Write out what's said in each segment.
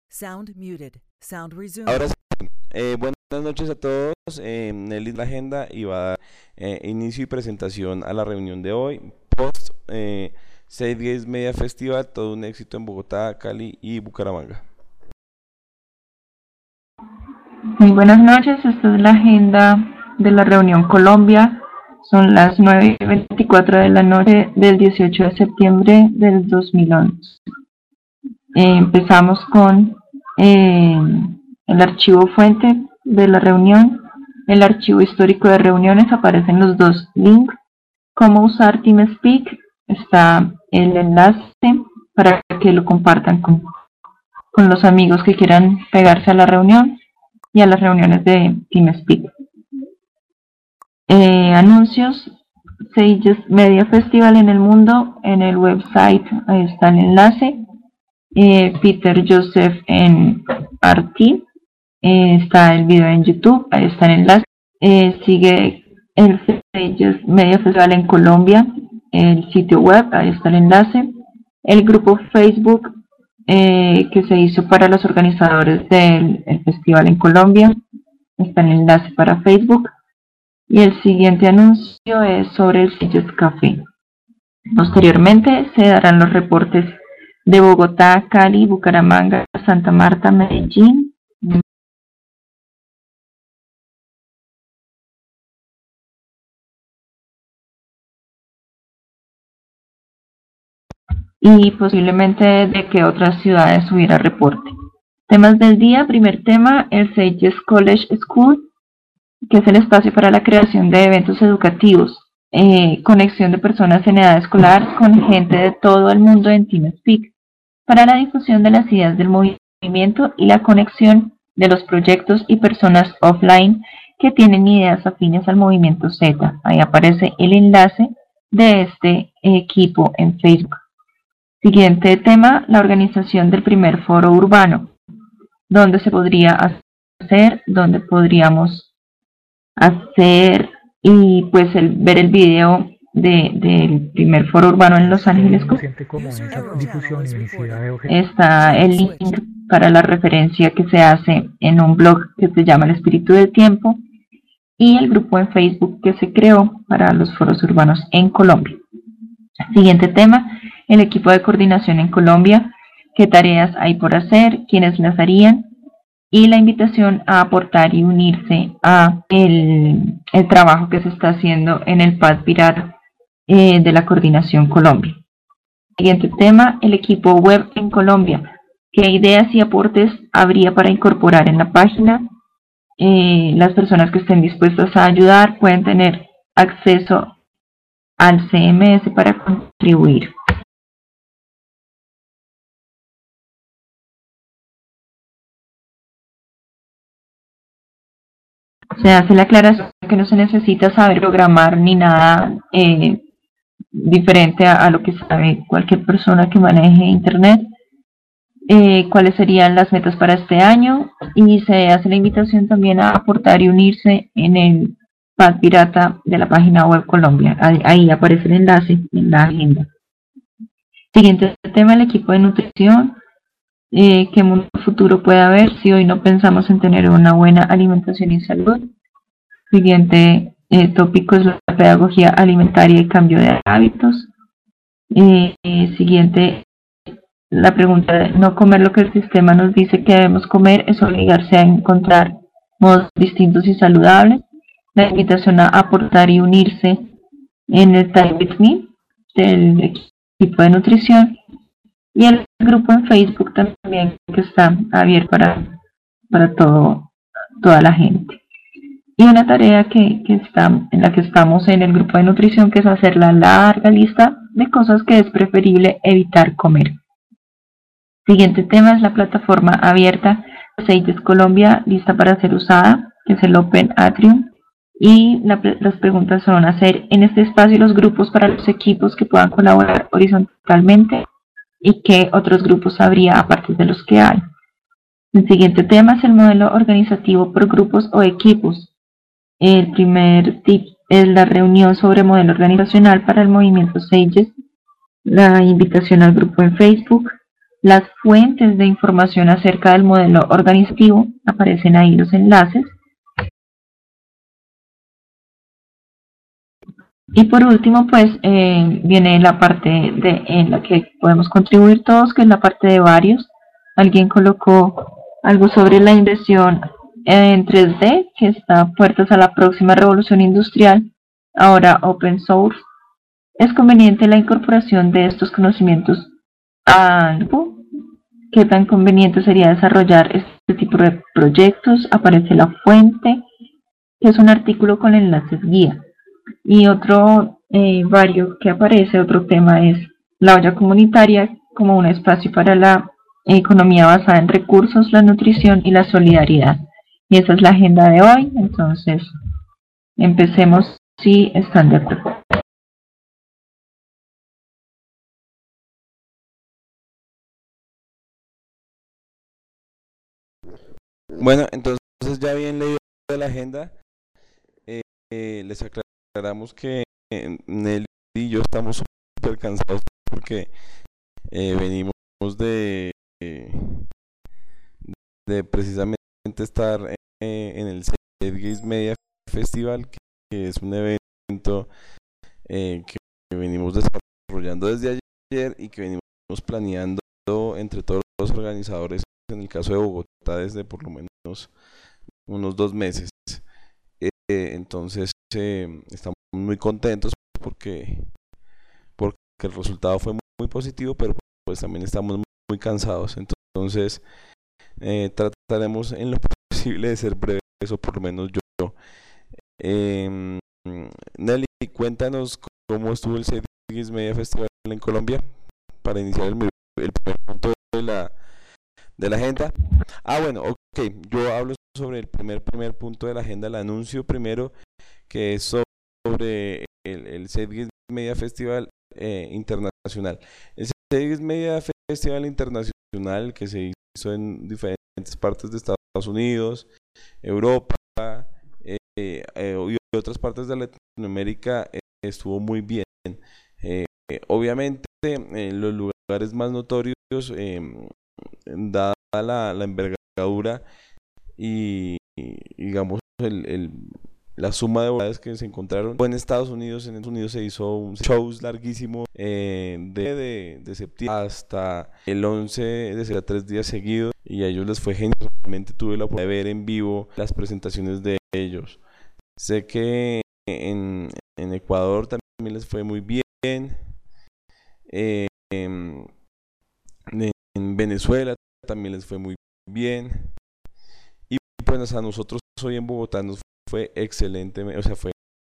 Sound muted. Sound resumed. Ahora sí, buenas noches a todos. Nelly la agenda y va a dar inicio y presentación a la reunión de hoy. Post Save Games Media Festival, todo un éxito en Bogotá, Cali y Bucaramanga. Muy buenas noches, esta es la agenda de la reunión Colombia. Son las 9:24 de la noche del 18 de septiembre del 2011. Empezamos con el archivo fuente de la reunión. El archivo histórico de reuniones, aparecen los dos links. Cómo usar TeamSpeak, está el enlace para que lo compartan con los amigos que quieran pegarse a la reunión y a las reuniones de TeamSpeak. Anuncios, Sages Media Festival en el mundo, en el website, ahí está el enlace. Peter Joseph en RT, está el video en YouTube, ahí está el enlace. Sigue el Sages Media Festival en Colombia, el sitio web, ahí está el enlace. El grupo Facebook que se hizo para los organizadores del festival en Colombia, está el enlace para Facebook. Y el siguiente anuncio es sobre el Sages Café. Posteriormente se darán los reportes de Bogotá, Cali, Bucaramanga, Santa Marta, Medellín. Y posiblemente de que otras ciudades hubiera reporte. Temas del día, primer tema, el Sages College School, que es el espacio para la creación de eventos educativos, conexión de personas en edad escolar con gente de todo el mundo en TeamSpeak, para la difusión de las ideas del movimiento y la conexión de los proyectos y personas offline que tienen ideas afines al movimiento Z. Ahí aparece el enlace de este equipo en Facebook. Siguiente tema, la organización del primer foro urbano, donde se podría hacer, donde podríamos hacer y pues ver el video del primer foro urbano en Los Ángeles. Está el link para la referencia que se hace en un blog que se llama El Espíritu del Tiempo y el grupo en Facebook que se creó para los foros urbanos en Colombia. Siguiente tema, el equipo de coordinación en Colombia, qué tareas hay por hacer, quiénes las harían, y la invitación a aportar y unirse a el trabajo que se está haciendo en el Pad Pirata de la Coordinación Colombia. Siguiente tema, el equipo web en Colombia, qué ideas y aportes habría para incorporar en la página. Las personas que estén dispuestas a ayudar pueden tener acceso al CMS para contribuir. Se hace la aclaración que no se necesita saber programar ni nada diferente a lo que sabe cualquier persona que maneje internet. Cuáles serían las metas para este año, y se hace la invitación también a aportar y unirse en el Pad Pirata de la página web Colombia. Ahí aparece el enlace en la agenda. Siguiente tema, el equipo de nutrición. ¿Qué mundo futuro puede haber si hoy no pensamos en tener una buena alimentación y salud? Siguiente tópico es la pedagogía alimentaria y cambio de hábitos. Siguiente, la pregunta de no comer lo que el sistema nos dice que debemos comer es obligarse a encontrar modos distintos y saludables. La invitación a aportar y unirse en el Time With Me del equipo de nutrición. Y el grupo en Facebook también, que está abierto para toda la gente. Y una tarea en la que estamos en el grupo de nutrición, que es hacer la larga lista de cosas que es preferible evitar comer. Siguiente tema es la plataforma abierta Sages Colombia, lista para ser usada, que es el Open Atrium. Y las preguntas son hacer en este espacio los grupos para los equipos que puedan colaborar horizontalmente y qué otros grupos habría aparte de los que hay. El siguiente tema es el modelo organizativo por grupos o equipos. El primer tip es la reunión sobre modelo organizacional para el movimiento Sages, la invitación al grupo en Facebook, Las fuentes de información acerca del modelo organizativo, aparecen ahí los enlaces. Y por último, pues viene la parte en la que podemos contribuir todos, que es la parte de varios. Alguien colocó algo sobre la inversión en 3D, que está puertas a la próxima revolución industrial, ahora open source. Es conveniente la incorporación de estos conocimientos a algo. ¿Qué tan conveniente sería desarrollar este tipo de proyectos? Aparece la fuente, que es un artículo con enlaces guía. Y otro vario que aparece, otro tema es la olla comunitaria como un espacio para la economía basada en recursos, la nutrición y la solidaridad. Y esa es la agenda de hoy, entonces empecemos si están de acuerdo. Bueno, entonces ya bien leído la agenda, les aclaramos que Nelly y yo estamos súper cansados porque venimos de, eh, de precisamente estar en el Games Media Festival, que es un evento que venimos desarrollando desde ayer y que venimos planeando entre todos los organizadores, en el caso de Bogotá, desde por lo menos unos 2 meses. Entonces estamos muy contentos porque, porque el resultado fue muy positivo, pero pues también estamos muy cansados. Entonces trataremos en lo posible de ser breves, o por lo menos yo. Em, Nelly, cuéntanos cómo estuvo el CEDIS Media Festival en Colombia para iniciar el primer punto de la agenda. Ah, bueno, ok, yo hablo sobre el primer punto de la agenda, el anuncio primero, que es sobre el CEDIS Media Festival Internacional. El CEDIS Media Festival Internacional, que se hizo en diferentes partes de Estados Unidos, Europa y otras partes de Latinoamérica, estuvo muy bien. Obviamente, los lugares más notorios, dada la envergadura y, digamos la suma de voluntades que se encontraron, fue en Estados Unidos. En Estados Unidos se hizo un shows larguísimo de septiembre hasta el 11 de septiembre, 3 días seguidos, y a ellos les fue genial. Realmente tuve la oportunidad de ver en vivo las presentaciones de ellos. Sé que en Ecuador también les fue muy bien. eh, em, en Venezuela también les fue muy bien. Y pues a nosotros hoy en Bogotá nos fue excelente, o sea,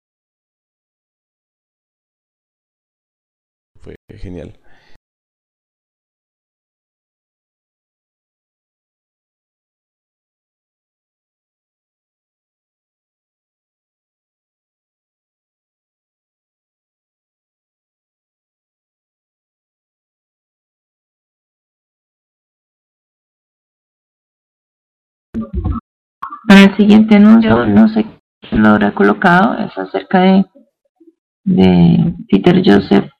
fue genial. Para el siguiente anuncio, no sé quién lo habrá colocado, es acerca de Peter Joseph,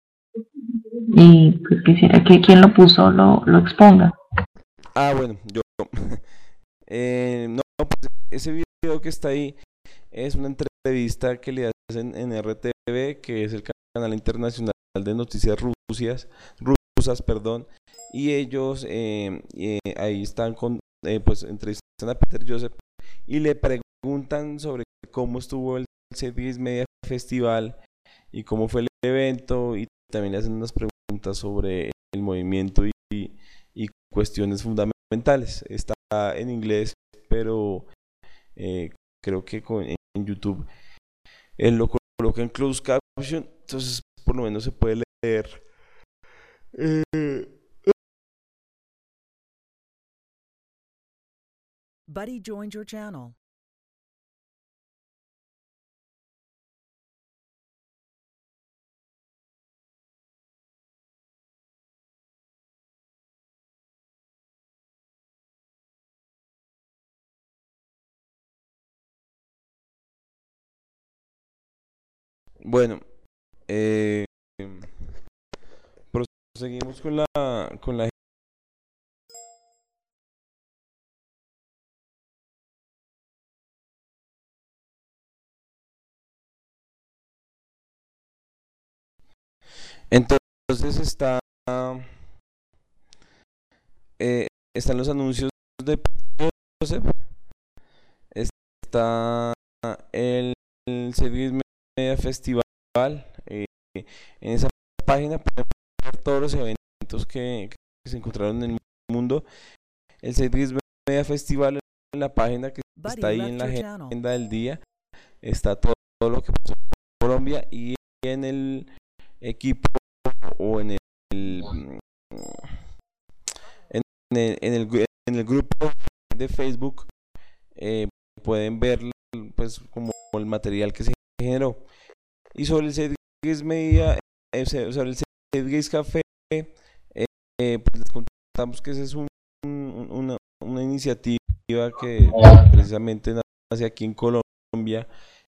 y pues quisiera que quien lo puso lo exponga. Ah, bueno, yo no, pues ese video que está ahí es una entrevista que le hacen en RTV, que es el canal internacional de noticias rusas, perdón, y ellos ahí están pues entrevistan a Peter Joseph y le preguntan sobre cómo estuvo el C10 Media Festival y cómo fue el evento, y también le hacen unas preguntas sobre el movimiento y cuestiones fundamentales. Está en inglés, pero creo que en YouTube él lo coloca en closed caption, entonces por lo menos se puede leer. Eh, Buddy joined your channel. bueno, eh, proseguimos con la Entonces están los anuncios de Joseph, está el Series Media Festival. En esa página pueden ver todos los eventos que se encontraron en el mundo. El Series Media Festival, en la página que está ahí en la agenda del día, está todo lo que pasó en Colombia, y en el equipo o en el grupo de Facebook pueden ver pues como el material que se generó. Y sobre el Series Media, sobre el Series Café, pues les contamos que esa es una iniciativa que precisamente nace aquí en Colombia.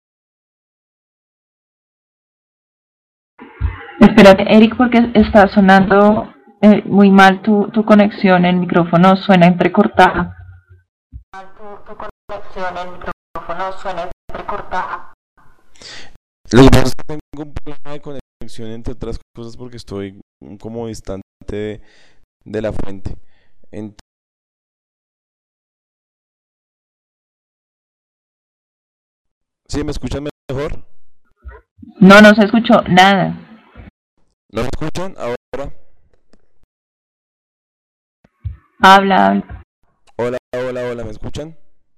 Espérate, Eric, porque está sonando muy mal tu conexión, el micrófono suena entrecortada. Tu conexión, el micrófono suena entrecortada. Lo que pasa es que tengo un problema de conexión, entre otras cosas, porque estoy como distante de la fuente. ¿Sí me escuchan mejor? No se escuchó nada. ¿No me escuchan ahora? Habla. Hola, ¿me escuchan?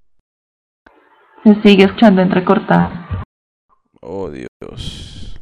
Se sigue escuchando entrecortada. Oh, Dios.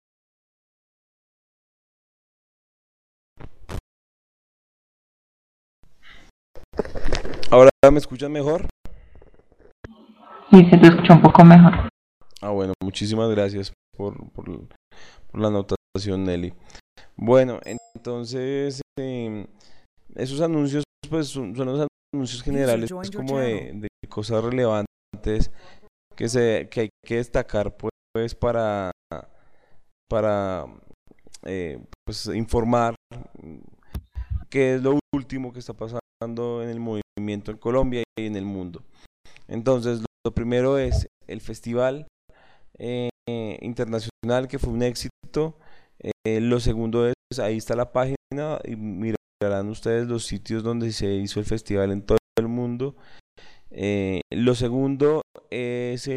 ¿Ahora me escuchan mejor? Sí, se te escucha un poco mejor. Bueno, muchísimas gracias por la anotación, Nelly. Bueno, entonces esos anuncios pues son los anuncios generales como de cosas relevantes que hay que destacar pues para pues informar qué es lo último que está pasando en el movimiento en Colombia y en el mundo. Entonces, lo primero es el festival internacional, que fue un éxito. Lo segundo es, ahí está la página, y mirarán ustedes los sitios donde se hizo el festival en todo el mundo. Lo segundo es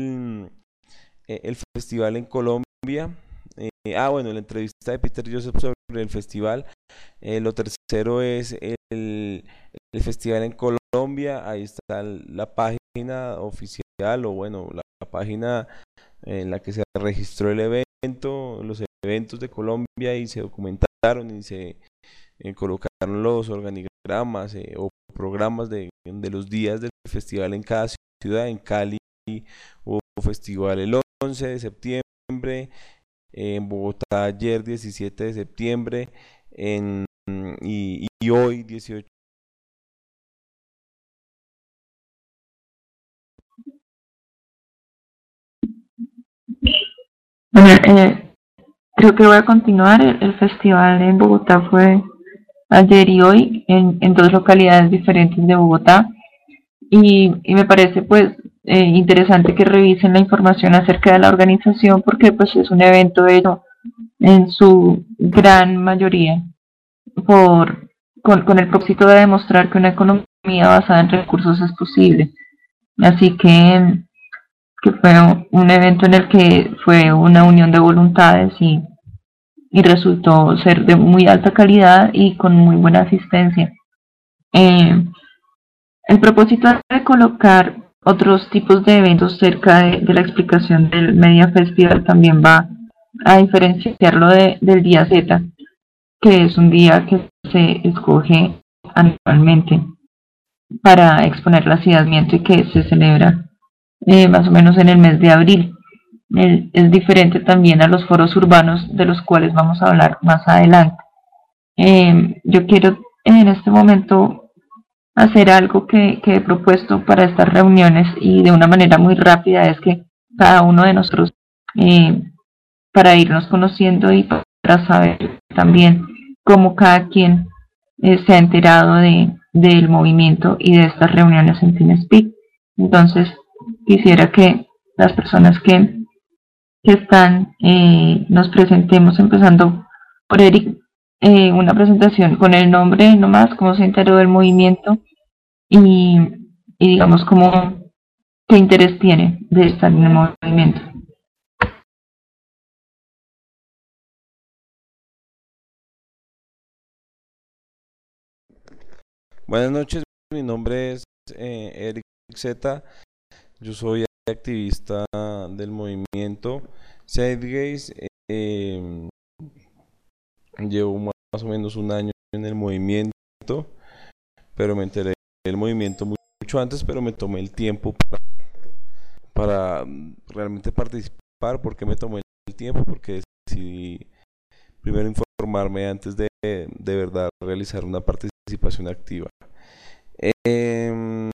el festival en Colombia. Bueno, la entrevista de Peter Joseph sobre el festival. Lo tercero es el festival en Colombia. Ahí está la página oficial, o bueno, la página en la que se registró el evento, los eventos de Colombia, y se documentaron y se colocaron los organigramas o programas de los días del festival en cada ciudad. En Cali hubo festival el 11 de septiembre, en Bogotá ayer 17 de septiembre, y hoy 18. Bueno, creo que voy a continuar. El festival en Bogotá fue ayer y hoy en dos localidades diferentes de Bogotá, y me parece pues interesante que revisen la información acerca de la organización, porque pues es un evento hecho en su gran mayoría con el propósito de demostrar que una economía basada en recursos es posible. Así que fue un evento en el que fue una unión de voluntades, y resultó ser de muy alta calidad y con muy buena asistencia. El propósito de colocar otros tipos de eventos cerca de la explicación del Media Festival también va a diferenciarlo del día Z, que es un día que se escoge anualmente para exponer el hacinamiento y que se celebra más o menos en el mes de abril. Es diferente también a los foros urbanos, de los cuales vamos a hablar más adelante. Yo quiero en este momento hacer algo que he propuesto para estas reuniones, y de una manera muy rápida, es que cada uno de nosotros, para irnos conociendo y para saber también cómo cada quien se ha enterado del movimiento y de estas reuniones en TeamSpeak. Entonces quisiera que las personas que están nos presentemos, empezando Eric una presentación con el nombre nomás, cómo se enteró del movimiento y, y digamos cómo qué interés tiene de estar en el movimiento. Buenas noches, mi nombre es Eric Z. Yo soy activista del movimiento Zeitgeist. Llevo más o menos un año en el movimiento, pero me enteré del movimiento mucho antes, pero me tomé el tiempo para realmente participar. ¿Por qué me tomé el tiempo? Porque decidí primero informarme antes de verdad realizar una participación activa. Em,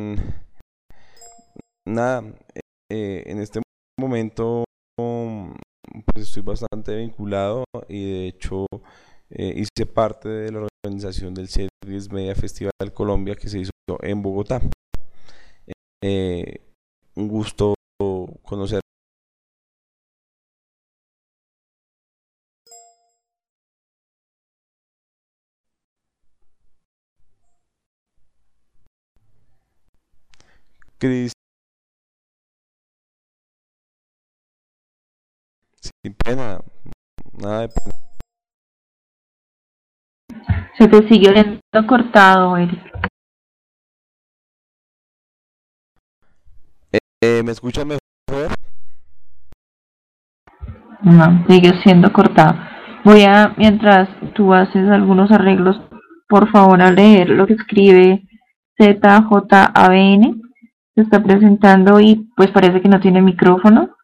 Nada, en este momento pues estoy bastante vinculado y de hecho hice parte de la organización del Series Media Festival Colombia que se hizo en Bogotá. Eh, un gusto conocer. Cris, sin pena, nada de pena. Se te sigue oyendo cortado, Eric. ¿Me escuchan mejor? No, sigue siendo cortado. Voy a, mientras tú haces algunos arreglos, por favor a leer lo que escribe ZJABN. Se está presentando y pues parece que no tiene micrófono.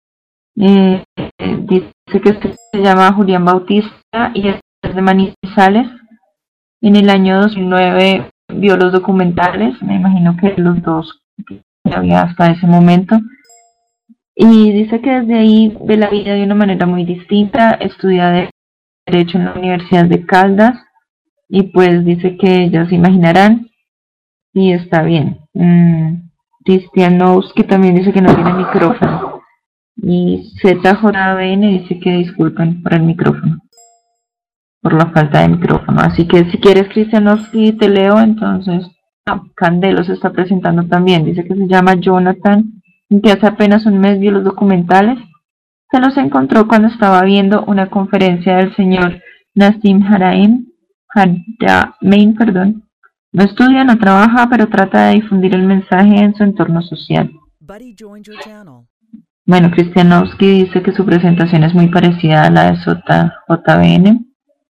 Dice que se llama Julián Bautista y es de Manizales. En el año 2009 vio los documentales, me imagino que los dos que había hasta ese momento. Y dice que desde ahí ve la vida de una manera muy distinta, estudia Derecho en la Universidad de Caldas y pues dice que ya se imaginarán y está bien. Cristianowski también dice que no tiene micrófono y ZJBN dice que disculpen por el micrófono, por la falta de micrófono. Así que si quieres Cristianowski te leo, entonces Candelo se está presentando también, dice que se llama Jonathan, que hace apenas un mes vio los documentales. Se los encontró cuando estaba viendo una conferencia del señor Nassim Haramein, perdón. No estudia, no trabaja, pero trata de difundir el mensaje en su entorno social. Buddy joined your channel. Bueno, Kristianowski dice que su presentación es muy parecida a la de JBN.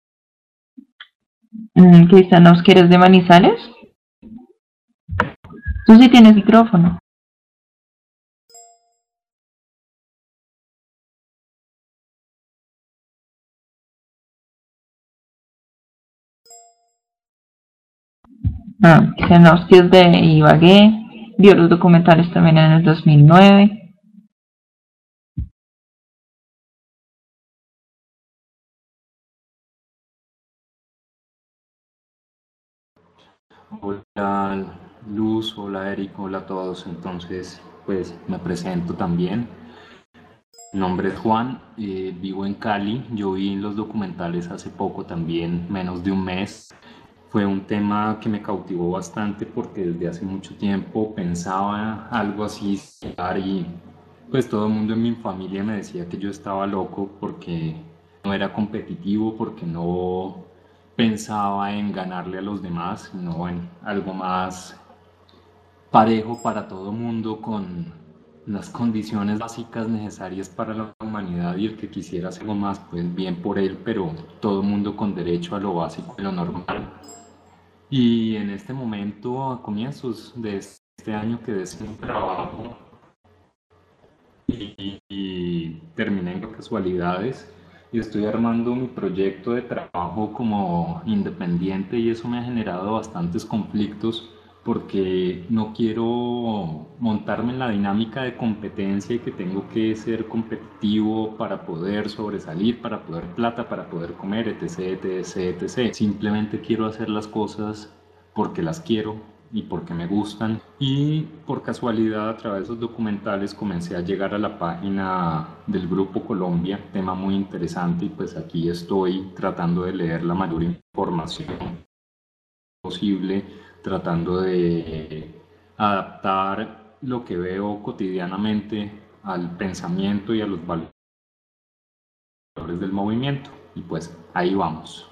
Kristianowski, ¿eres de Manizales? Tú sí tienes micrófono. Kristianowski es de Ibagué, vio los documentales también en el 2009. Hola Luz, hola Eric, hola a todos. Entonces, pues me presento también. Mi nombre es Juan, vivo en Cali. Yo vi los documentales hace poco también, menos de un mes. Fue un tema que me cautivó bastante porque desde hace mucho tiempo pensaba algo así y pues todo el mundo en mi familia me decía que yo estaba loco porque no era competitivo, porque no pensaba en ganarle a los demás, sino en algo más parejo para todo el mundo con las condiciones básicas necesarias para la humanidad y el que quisiera hacer algo más, pues bien por él, pero todo el mundo con derecho a lo básico y lo normal. Y en este momento, a comienzos de este año que decidí un trabajo y terminé en casualidades y estoy armando mi proyecto de trabajo como independiente y eso me ha generado bastantes conflictos porque no quiero montarme en la dinámica de competencia y que tengo que ser competitivo para poder sobresalir, para poder plata, para poder comer, etc, etc, etc. Simplemente quiero hacer las cosas porque las quiero y por qué me gustan. Y por casualidad a través de esos documentales comencé a llegar a la página del Grupo Colombia, tema muy interesante, y pues aquí estoy tratando de leer la mayor información posible, tratando de adaptar lo que veo cotidianamente al pensamiento y a los valores del movimiento. Y pues ahí vamos.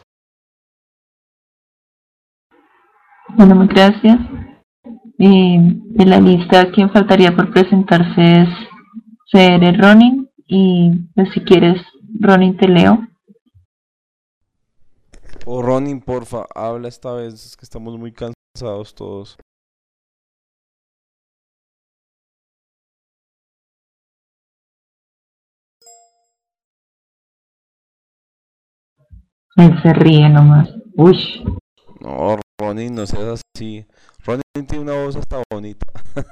Bueno, muchas gracias. De la lista, quien faltaría por presentarse es CR Ronin. Y pues si quieres, Ronin, te leo. O Ronin, porfa, habla esta vez, es que estamos muy cansados todos. Él se ríe nomás. Uy, No, Ronin, no seas así. Ronin tiene una voz hasta bonita.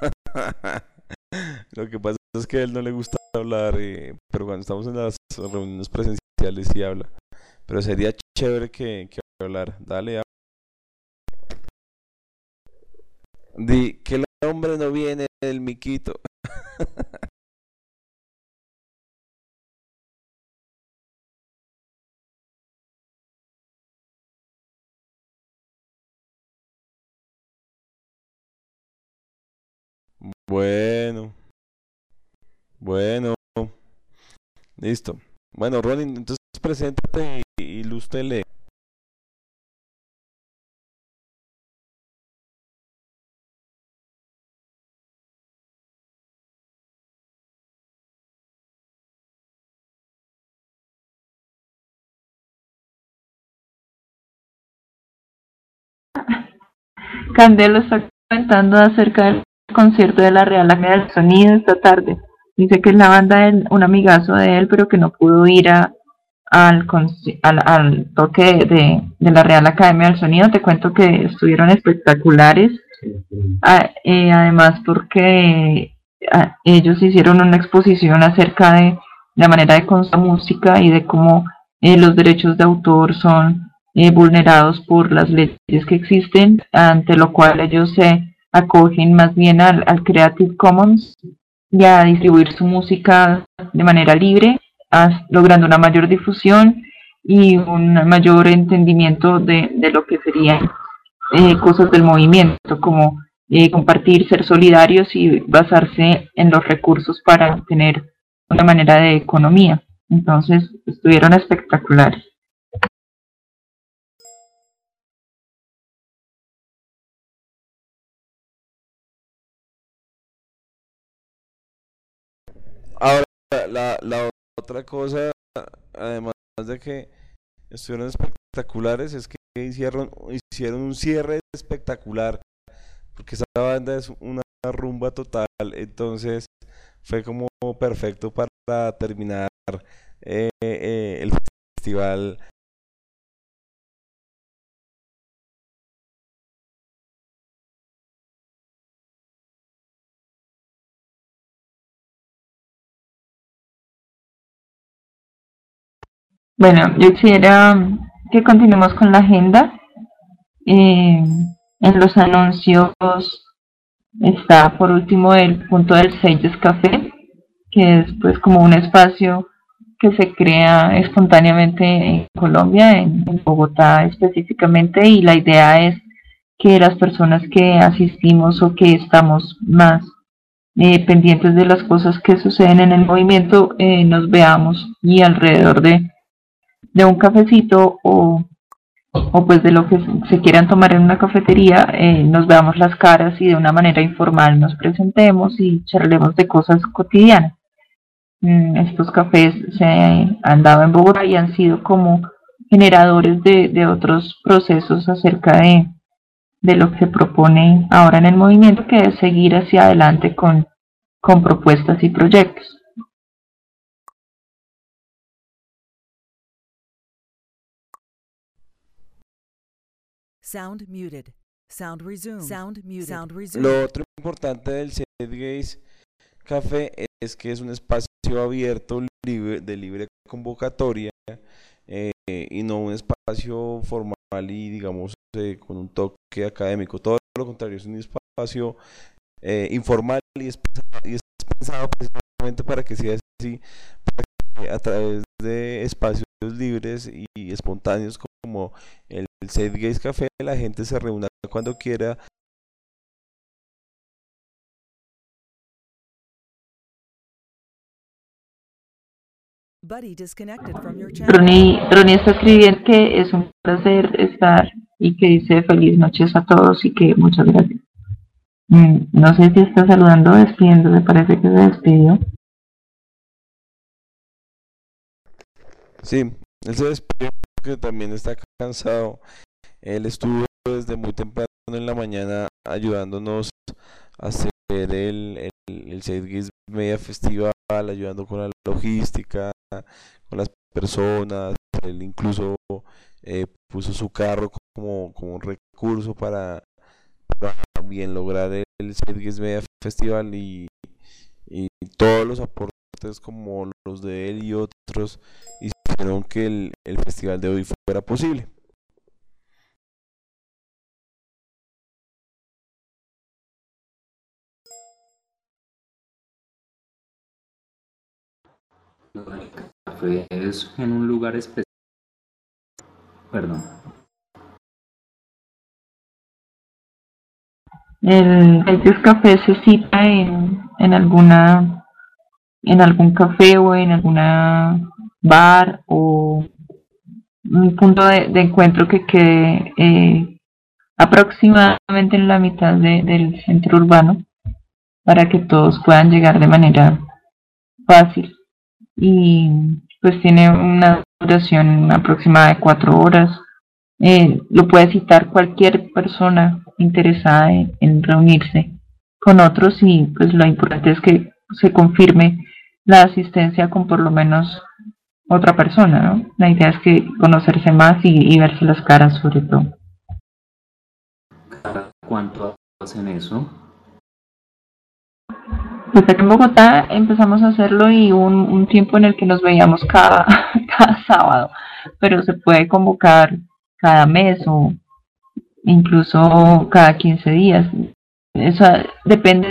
Lo que pasa es que a él no le gusta hablar, pero cuando estamos en las reuniones presenciales sí habla. Pero sería chévere que hablar. Dale, di que el hombre no viene del miquito. Bueno, bueno, listo. Bueno, Ronin, entonces preséntate y Luz te lee. Candelo está comentando acerca del concierto de la Real Academia del Sonido esta tarde. Dice que es la banda de un amigazo de él, pero que no pudo ir al toque de la Real Academia del Sonido. Te cuento que estuvieron espectaculares. Además, porque ellos hicieron una exposición acerca de la manera de consumir música y de cómo los derechos de autor son vulnerados por las leyes que existen, ante lo cual ellos se acogen más bien al Creative Commons y a distribuir su música de manera libre, logrando una mayor difusión y un mayor entendimiento de lo que serían cosas del movimiento, como compartir, ser solidarios y basarse en los recursos para tener una manera de economía. Entonces, estuvieron espectaculares. Ahora, la otra cosa, además de que estuvieron espectaculares, es que hicieron un cierre espectacular, porque esa banda es una rumba total, entonces fue como perfecto para terminar el festival. Bueno, yo quisiera que continuemos con la agenda. En los anuncios está por último el punto del Seyes Café, que es pues como un espacio que se crea espontáneamente en Colombia, en Bogotá específicamente, y la idea es que las personas que asistimos o que estamos más pendientes de las cosas que suceden en el movimiento, nos veamos y alrededor de un cafecito o pues de lo que se quieran tomar en una cafetería, nos veamos las caras y de una manera informal nos presentemos y charlemos de cosas cotidianas. Estos cafés se han dado en Bogotá y han sido como generadores de otros procesos acerca de lo que se propone ahora en el movimiento, que es seguir hacia adelante con propuestas y proyectos. Sound muted. Sound resumed. Sound muted. Sound resumed. Lo otro importante del Setgaze Café es que es un espacio abierto, de libre convocatoria, y no un espacio formal y digamos con un toque académico. Todo lo contrario, es un espacio informal y es pensado precisamente para que sea así, para que a través de espacios libres y espontáneos como el Save Gays Café, la gente se reúna cuando quiera. Buddy disconnected from your channel. Ronnie está escribiendo que es un placer estar y que dice feliz noches a todos y que muchas gracias. No sé si está saludando o despidiéndose, parece que se despidió. Sí, él se despidió porque también está cansado. Él estuvo desde muy temprano en la mañana ayudándonos a hacer el Save Gays Media Festival, ayudando con la logística, con las personas. Él incluso puso su carro como un recurso para bien lograr el Save Gays Media Festival y todos los aportes como los de él y otros hicieron que el festival de hoy fuera posible. El café es en un lugar específico. Perdón. El Gates Café se cita en algún café o en alguna bar o un punto de encuentro que quede aproximadamente en la mitad del centro urbano para que todos puedan llegar de manera fácil y pues tiene una duración aproximada de 4 horas. Lo puede citar cualquier persona interesada en reunirse con otros y pues lo importante es que se confirme la asistencia con por lo menos otra persona, ¿no? La idea es que conocerse más y verse las caras sobre todo. ¿Cada cuánto hacen eso? Pues aquí en Bogotá empezamos a hacerlo y un tiempo en el que nos veíamos cada sábado, pero se puede convocar cada mes o incluso cada 15 días. Eso depende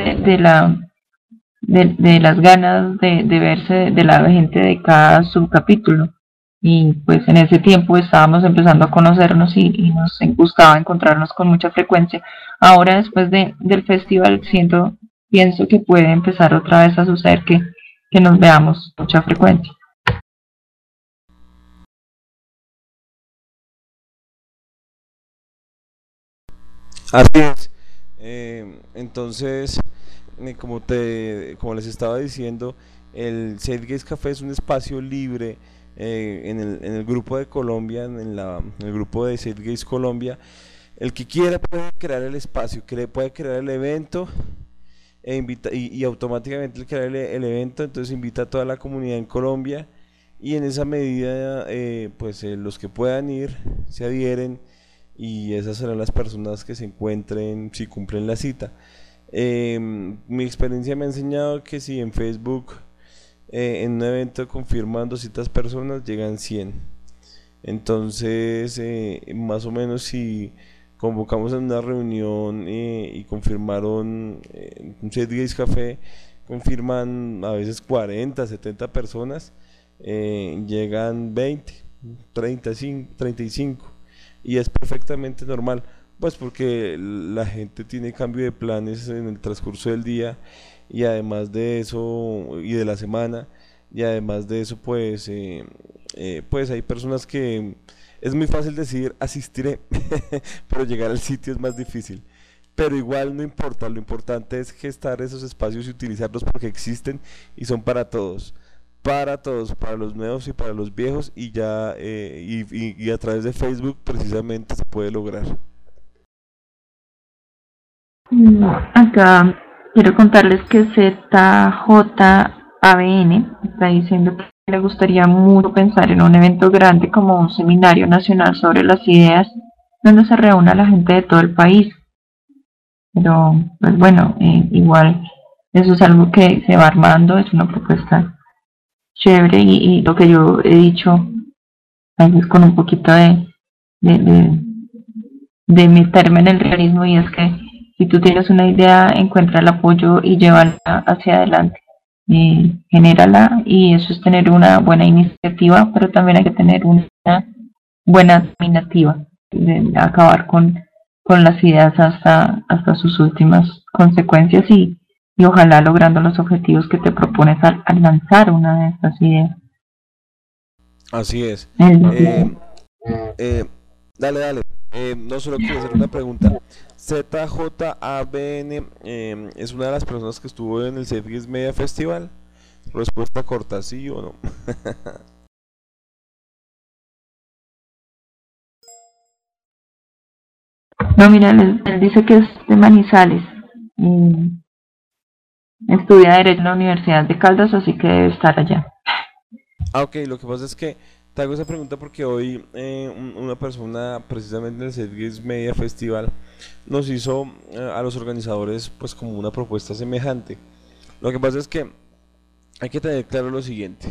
de las ganas de verse de la gente de cada subcapítulo. Y pues en ese tiempo estábamos empezando a conocernos y nos gustaba encontrarnos con mucha frecuencia. Ahora después del festival pienso que puede empezar otra vez a suceder que nos veamos mucha frecuencia. Así es. Entonces, como les estaba diciendo, el Save Gays Café es un espacio libre en el grupo de Colombia, en el grupo de Save Gays Colombia. El que quiera puede crear el espacio, puede crear el evento y automáticamente al crear el evento, entonces invita a toda la comunidad en Colombia y en esa medida, pues los que puedan ir se adhieren y esas serán las personas que se encuentren si cumplen la cita. Mi experiencia me ha enseñado que si en Facebook en un evento confirman 200 personas, llegan 100. Entonces, más o menos si convocamos en una reunión y confirmaron un Save Gays Café, confirman a veces 40, 70 personas, llegan 20, 35 y es perfectamente normal, pues porque la gente tiene cambio de planes en el transcurso del día y además de eso y de la semana y además de eso pues hay personas que es muy fácil decir asistiré pero llegar al sitio es más difícil, pero igual no importa, lo importante es gestar esos espacios y utilizarlos porque existen y son para todos, para los nuevos y para los viejos y ya y a través de Facebook precisamente se puede lograr. Acá quiero contarles que ZJABN está diciendo que le gustaría mucho pensar en un evento grande como un seminario nacional sobre las ideas donde se reúna la gente de todo el país. Pero, pues bueno, igual eso es algo que se va armando, es una propuesta chévere y lo que yo he dicho, a veces con un poquito de meterme en el realismo y es que Si tú tienes una idea, encuentra el apoyo y llévala hacia adelante. Genérala, y eso es tener una buena iniciativa, pero también hay que tener una buena terminativa, de acabar con las ideas hasta sus últimas consecuencias y ojalá logrando los objetivos que te propones al lanzar una de estas ideas. Así es. Dale. No solo quiero hacer una pregunta. ZJABN es una de las personas que estuvo en el Cedgis Media Festival. Respuesta corta, ¿sí o no? No, mira, él dice que es de Manizales. Estudia Derecho en la Universidad de Caldas, así que debe estar allá. Ok, lo que pasa es que te hago esa pregunta porque hoy una persona precisamente en el Cedgis Media Festival nos hizo a los organizadores pues como una propuesta semejante. Lo que pasa es que hay que tener claro lo siguiente.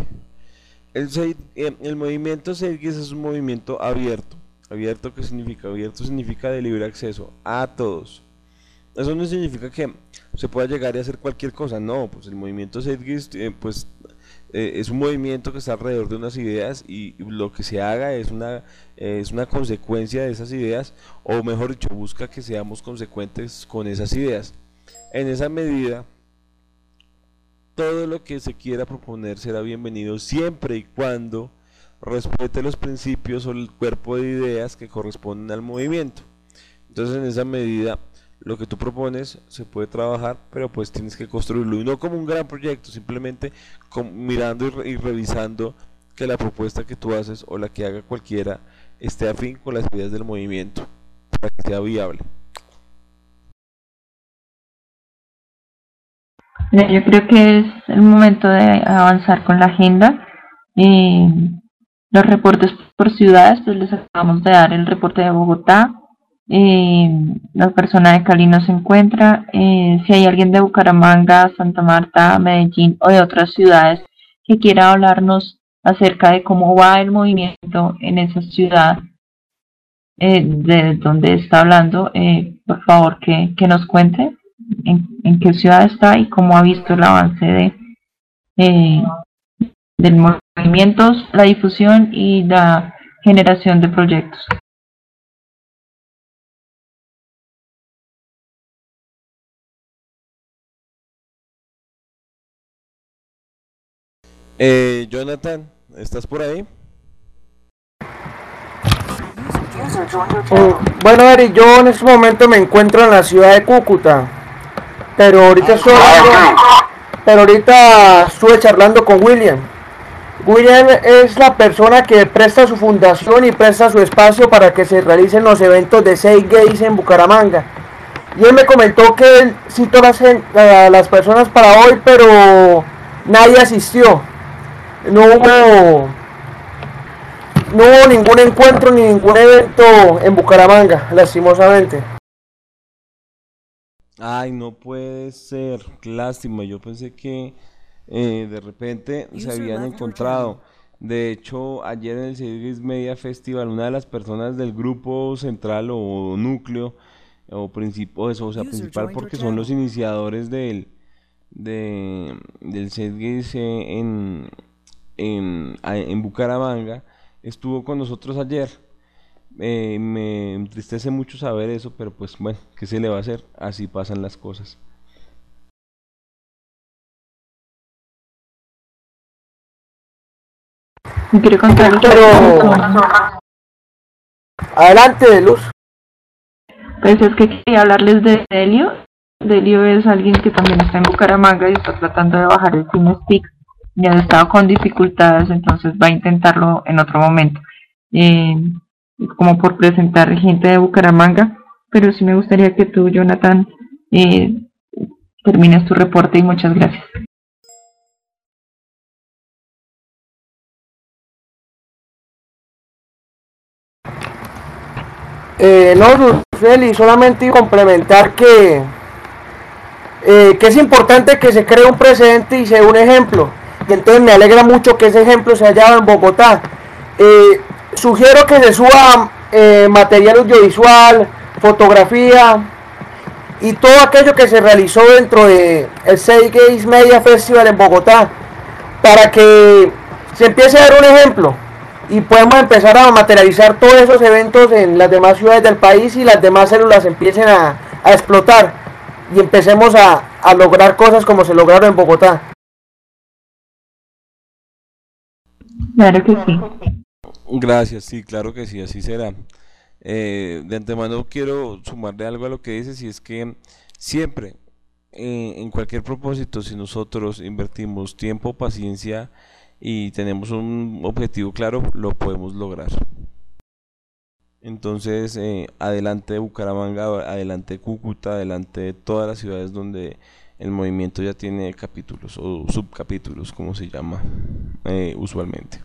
El movimiento Cedgis es un movimiento abierto. ¿Abierto qué significa? Abierto significa de libre acceso a todos. Eso no significa que se pueda llegar a hacer cualquier cosa, no, pues el movimiento Cedgis es un movimiento que está alrededor de unas ideas y lo que se haga es una consecuencia de esas ideas, o mejor dicho, busca que seamos consecuentes con esas ideas. En esa medida, todo lo que se quiera proponer será bienvenido siempre y cuando respete los principios o el cuerpo de ideas que corresponden al movimiento. Entonces, en esa medida, lo que tú propones se puede trabajar, pero pues tienes que construirlo, y no como un gran proyecto, simplemente mirando y revisando que la propuesta que tú haces o la que haga cualquiera esté afín con las ideas del movimiento para que sea viable. Yo creo que es el momento de avanzar con la agenda. Los reportes por ciudades, pues les acabamos de dar el reporte de Bogotá. La persona de Cali no se encuentra. Si hay alguien de Bucaramanga, Santa Marta, Medellín o de otras ciudades que quiera hablarnos acerca de cómo va el movimiento en esa ciudad de donde está hablando, por favor que nos cuente en qué ciudad está y cómo ha visto el avance del movimiento, la difusión y la generación de proyectos. Jonathan, ¿estás por ahí? Bueno, Eri, yo en este momento me encuentro en la ciudad de Cúcuta, pero ahorita estuve charlando con William. William es la persona que presta su fundación y presta su espacio para que se realicen los eventos de Cedgis en Bucaramanga. Y él me comentó que él citó a las personas para hoy, pero nadie asistió. No hubo ningún encuentro ni ningún evento en Bucaramanga, lastimosamente. Ay, no puede ser, lástima, yo pensé que de repente se habían encontrado. De hecho, ayer en el Cedgis Media Festival, una de las personas del grupo central o núcleo o principal, porque son los iniciadores del Cedgis en Bucaramanga, estuvo con nosotros ayer. Me entristece mucho saber eso, pero pues bueno, ¿qué se le va a hacer? Así pasan las cosas. Quiero contar, Adelante, Luz. pues es que quería hablarles de Delio. Delio es alguien que también está en Bucaramanga y está tratando de bajar el CineStick. Ya ha estado con dificultades, entonces va a intentarlo en otro momento. Como por presentar gente de Bucaramanga, pero sí me gustaría que tú, Jonathan, termines tu reporte y muchas gracias. No, Feli, solamente complementar que es importante que se cree un precedente y sea un ejemplo. Y entonces me alegra mucho que ese ejemplo se haya dado en Bogotá. Sugiero que se suba material audiovisual, fotografía, y todo aquello que se realizó dentro de el 6Gays Media Festival en Bogotá, para que se empiece a dar un ejemplo y podemos empezar a materializar todos esos eventos en las demás ciudades del país y las demás células empiecen a explotar y empecemos a lograr cosas como se lograron en Bogotá. Claro que sí. Gracias, sí, claro que sí, así será. De antemano quiero sumarle algo a lo que dices y es que siempre, en cualquier propósito, si nosotros invertimos tiempo, paciencia y tenemos un objetivo claro, lo podemos lograr. Entonces, adelante Bucaramanga, adelante Cúcuta, adelante todas las ciudades donde el movimiento ya tiene capítulos o subcapítulos, como se llama usualmente.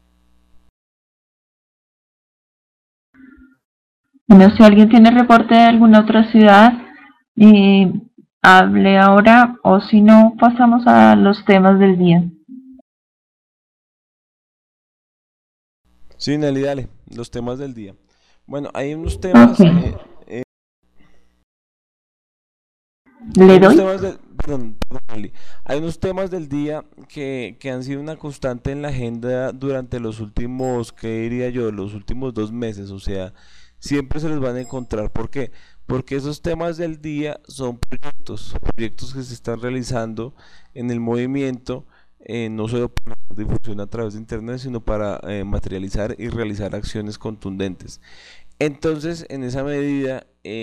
Bueno, si alguien tiene reporte de alguna otra ciudad, hable ahora, o si no, pasamos a los temas del día. Sí, Nelly, dale, los temas del día. Bueno, hay unos temas, Ok. ¿Le hay unos doy? temas perdón, Nelly. Hay unos temas del día que han sido una constante en la agenda durante los últimos, ¿qué diría yo? Los últimos 2 meses, o sea, siempre se los van a encontrar. ¿Por qué? Porque esos temas del día son proyectos que se están realizando en el movimiento, no solo para difusión a través de internet, sino para materializar y realizar acciones contundentes. Entonces, en esa medida,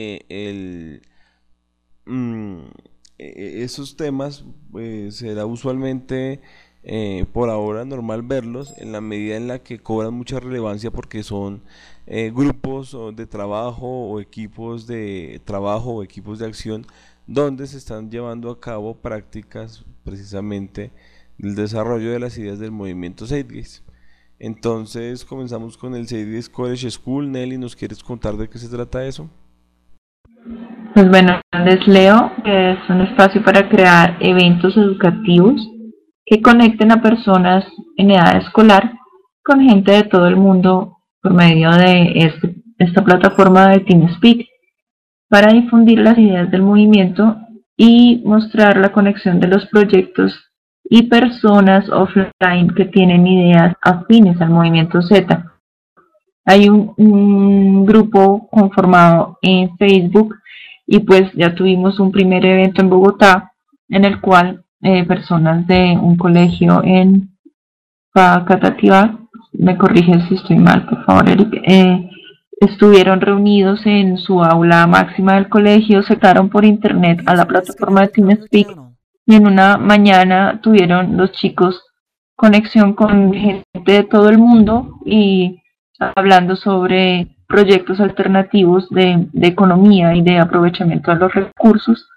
mm, esos temas será usualmente por ahora normal verlos en la medida en la que cobran mucha relevancia porque son grupos de trabajo o equipos de trabajo o equipos de acción donde se están llevando a cabo prácticas precisamente del desarrollo de las ideas del movimiento Zeitgeist. Entonces comenzamos con el Zeitgeist College School. Nelly, ¿nos quieres contar de qué se trata eso? Pues bueno, les leo que es un espacio para crear eventos educativos que conecten a personas en edad escolar con gente de todo el mundo por medio de esta plataforma de TeamSpeak para difundir las ideas del movimiento y mostrar la conexión de los proyectos y personas offline que tienen ideas afines al movimiento Z. Hay un grupo conformado en Facebook y pues ya tuvimos un primer evento en Bogotá en el cual personas de un colegio en Facatativá, me corriges si estoy mal, por favor, Eric, estuvieron reunidos en su aula máxima del colegio, se conectaron por internet a la plataforma de TeamSpeak y en una mañana tuvieron los chicos conexión con gente de todo el mundo y hablando sobre proyectos alternativos de economía y de aprovechamiento de los recursos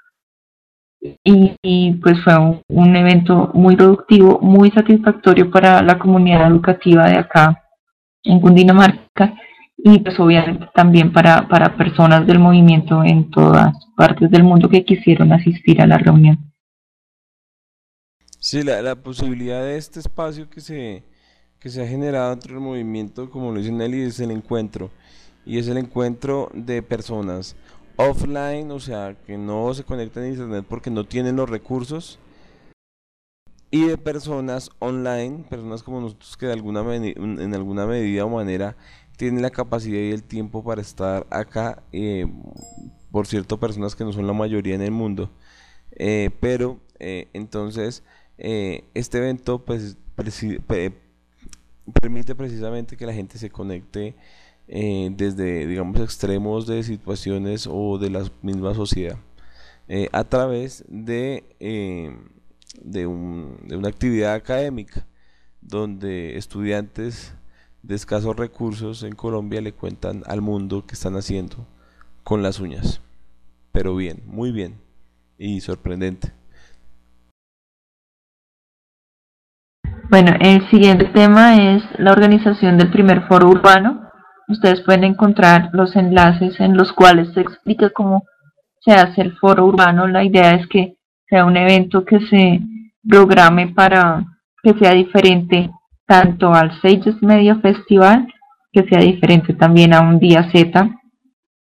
y pues fue un evento muy productivo, muy satisfactorio para la comunidad educativa de acá en Cundinamarca y pues obviamente también para personas del movimiento en todas partes del mundo que quisieron asistir a la reunión. Sí, la posibilidad de este espacio que se ha generado dentro del movimiento, como lo dice Nelly, es el encuentro. Y es el encuentro de personas offline, o sea, que no se conectan a internet porque no tienen los recursos, y de personas online, personas como nosotros que en alguna medida o manera tienen la capacidad y el tiempo para estar acá, por cierto, personas que no son la mayoría en el mundo, pero entonces este evento pues permite precisamente que la gente se conecte desde, digamos, extremos de situaciones o de la misma sociedad, a través de una actividad académica donde estudiantes de escasos recursos en Colombia le cuentan al mundo qué están haciendo con las uñas, pero bien, muy bien y sorprendente. Bueno, el siguiente tema es la organización del primer foro urbano. Ustedes pueden encontrar los enlaces en los cuales se explica cómo se hace el foro urbano. La idea es que sea un evento que se programe para que sea diferente tanto al Sages Media Festival, que sea diferente también a un día Z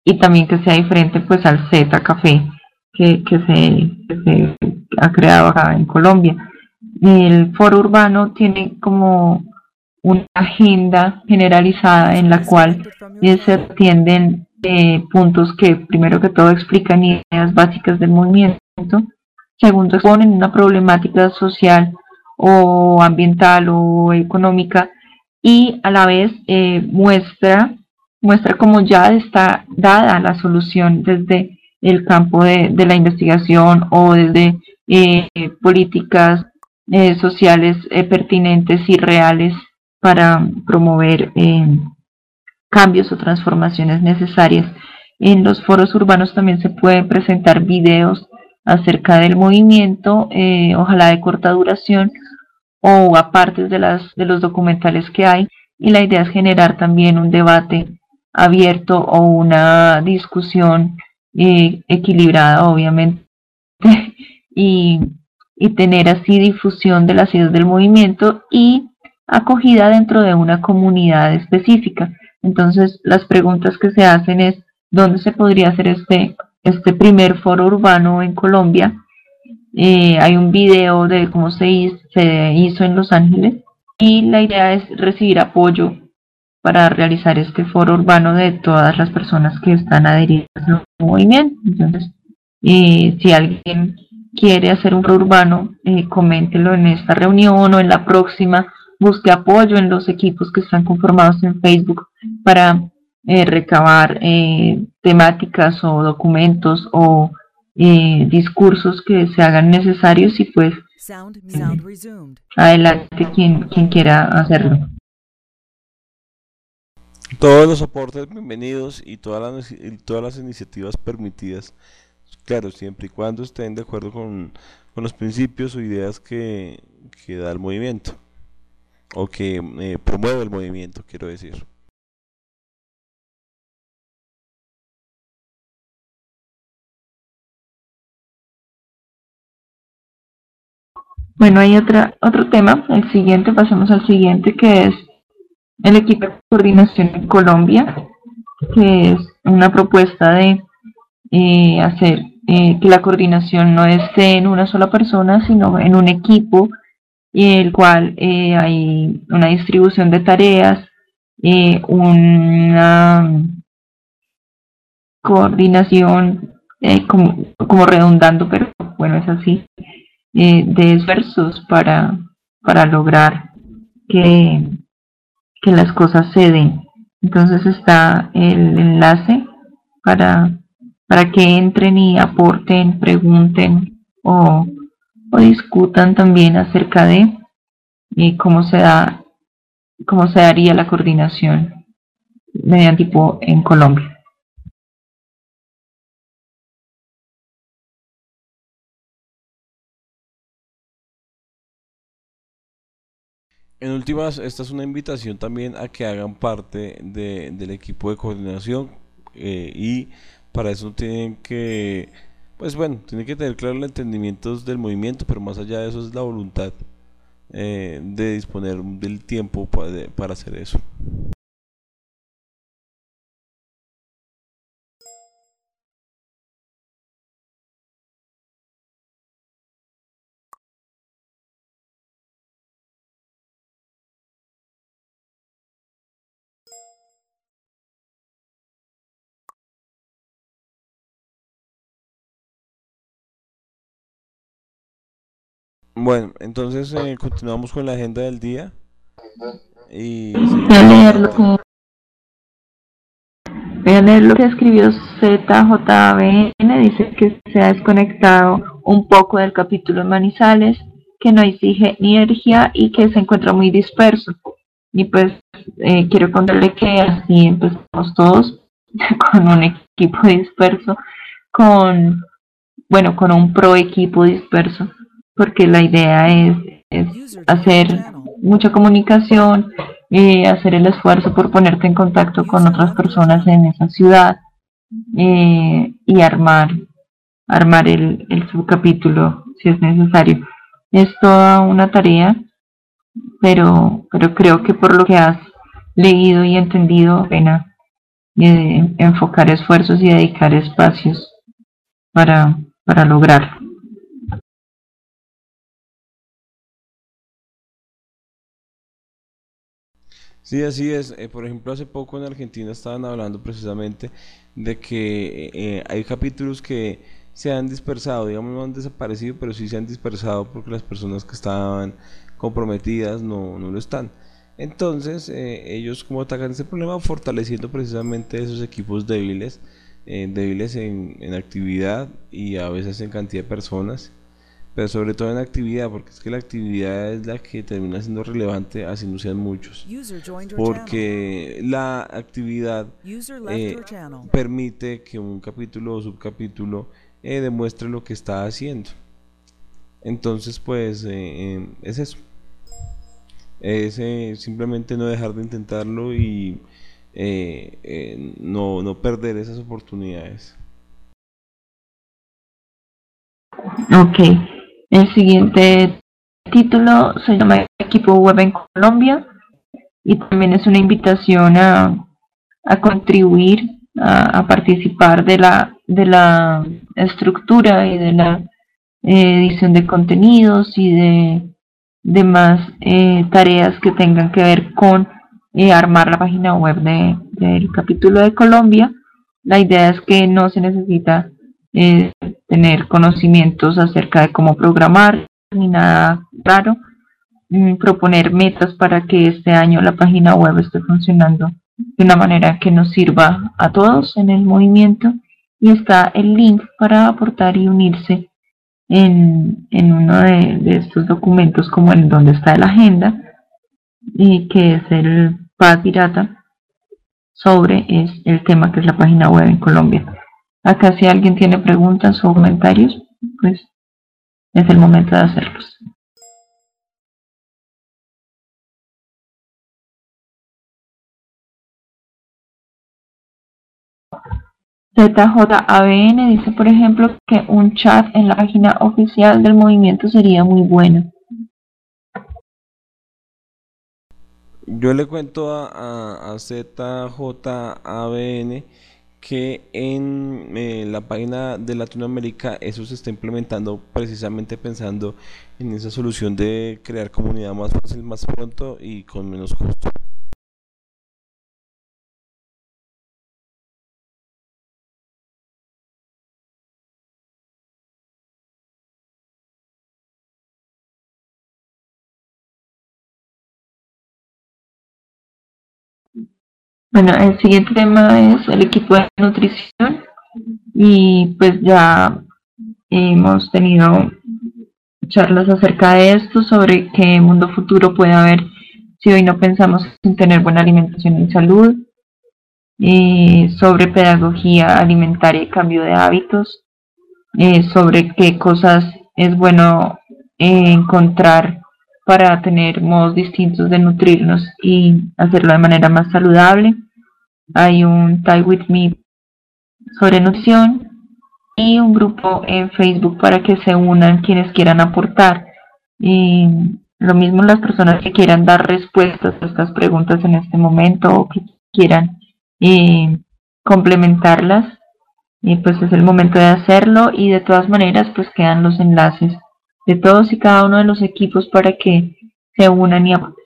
y también que sea diferente pues al Z Café que se ha creado acá en Colombia. El foro urbano tiene como una agenda generalizada en la cual se atienden puntos que primero que todo explican ideas básicas del movimiento, segundo exponen una problemática social o ambiental o económica y a la vez muestra cómo ya está dada la solución desde el campo de la investigación o desde políticas sociales pertinentes y reales para promover cambios o transformaciones necesarias. En los foros urbanos también se pueden presentar videos acerca del movimiento, ojalá de corta duración o aparte de los documentales que hay, y la idea es generar también un debate abierto o una discusión equilibrada, obviamente, y, y tener así difusión de las ideas del movimiento y acogida dentro de una comunidad específica. Entonces, las preguntas que se hacen es, ¿dónde se podría hacer este primer foro urbano en Colombia? Hay un video de cómo se hizo en Los Ángeles y la idea es recibir apoyo para realizar este foro urbano de todas las personas que están adheridas al movimiento. Entonces, si alguien quiere hacer un foro urbano, coméntelo en esta reunión o en la próxima, busque apoyo en los equipos que están conformados en Facebook para recabar temáticas o documentos o discursos que se hagan necesarios y pues adelante quien quiera hacerlo. Todos los aportes bienvenidos y todas las iniciativas permitidas, claro, siempre y cuando estén de acuerdo con los principios o ideas que da el movimiento o que promueve el movimiento, quiero decir. Bueno, hay otro tema, el siguiente, pasemos al siguiente, que es el equipo de coordinación en Colombia, que es una propuesta de hacer que la coordinación no esté en una sola persona, sino en un equipo, el cual hay una distribución de tareas, una coordinación, como redundando, pero bueno, es así, de esfuerzos para lograr que las cosas se den. Entonces está el enlace para que entren y aporten, pregunten o discutan también acerca de cómo se daría la coordinación mediante tipo en Colombia. En últimas, esta es una invitación también a que hagan parte del equipo de coordinación y para eso tienen que, pues bueno, tienen que tener claro el entendimiento del movimiento, pero más allá de eso es la voluntad de disponer del tiempo para hacer eso. Bueno, entonces continuamos con la agenda del día y Voy a leer lo que escribió ZJBN, dice que se ha desconectado un poco del capítulo en Manizales, que no exige ni energía y que se encuentra muy disperso. Y pues quiero contarle que así empezamos todos con un equipo disperso, con un pro equipo disperso, porque la idea es hacer mucha comunicación, hacer el esfuerzo por ponerte en contacto con otras personas en esa ciudad y armar el subcapítulo si es necesario. Es toda una tarea, pero creo que por lo que has leído y entendido, pena enfocar esfuerzos y dedicar espacios para lograrlo. Sí, así es. Por ejemplo, hace poco en Argentina estaban hablando precisamente de que hay capítulos que se han dispersado, digamos, no han desaparecido, pero sí se han dispersado porque las personas que estaban comprometidas no lo están. Entonces, ellos como atacan ese problema fortaleciendo precisamente esos equipos débiles, débiles en actividad y a veces en cantidad de personas, pero sobre todo en actividad, porque es que la actividad es la que termina siendo relevante, así no sean muchos, User joined your channel. porque la actividad User left eh, your channel. permite que un capítulo o subcapítulo demuestre lo que está haciendo. Entonces, pues es eso, es simplemente no dejar de intentarlo y no perder esas oportunidades. Ok, el siguiente título se llama Equipo Web en Colombia y también es una invitación a contribuir, a participar de la estructura y de la edición de contenidos y de demás tareas que tengan que ver con armar la página web del capítulo de Colombia. La idea es que no se necesita eh, tener conocimientos acerca de cómo programar ni nada raro. Proponer metas para que este año la página web esté funcionando de una manera que nos sirva a todos en el movimiento, y está el link para aportar y unirse en uno de estos documentos, como en donde está la agenda, y que es el Pad Pirata sobre el tema que es la página web en Colombia. Acá si alguien tiene preguntas o comentarios, pues es el momento de hacerlos. ZJABN dice, por ejemplo, que un chat en la página oficial del movimiento sería muy bueno. Yo le cuento a ZJABN que en la página de Latinoamérica eso se está implementando precisamente pensando en esa solución de crear comunidad más fácil, más pronto y con menos costo. Bueno, el siguiente tema es el equipo de nutrición, y pues ya hemos tenido charlas acerca de esto, sobre qué mundo futuro puede haber si hoy no pensamos en tener buena alimentación y salud, sobre pedagogía alimentaria y cambio de hábitos, sobre qué cosas es bueno encontrar para tener modos distintos de nutrirnos y hacerlo de manera más saludable. Hay un Tie With Me sobre nutrición y un grupo en Facebook para que se unan quienes quieran aportar. Y lo mismo las personas que quieran dar respuestas a estas preguntas en este momento o que quieran eh, complementarlas, pues es el momento de hacerlo, y de todas maneras pues quedan los enlaces de todos y cada uno de los equipos para que se unan y aporten.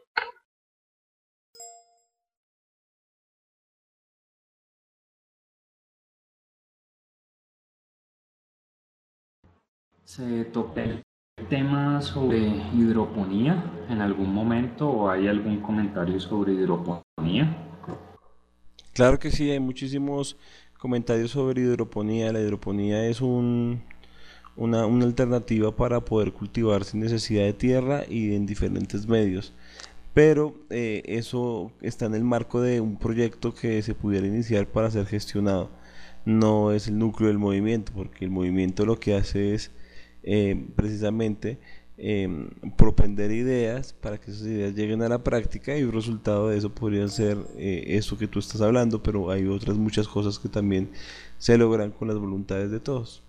¿Se tocó el tema sobre hidroponía en algún momento o hay algún comentario sobre hidroponía? Claro que sí, hay muchísimos comentarios sobre hidroponía. La hidroponía es una alternativa para poder cultivar sin necesidad de tierra y en diferentes medios. Pero eso está en el marco de un proyecto que se pudiera iniciar para ser gestionado. No es el núcleo del movimiento, porque el movimiento lo que hace es precisamente propender ideas para que esas ideas lleguen a la práctica, y un resultado de eso podría ser eso que tú estás hablando, pero hay otras muchas cosas que también se logran con las voluntades de todos.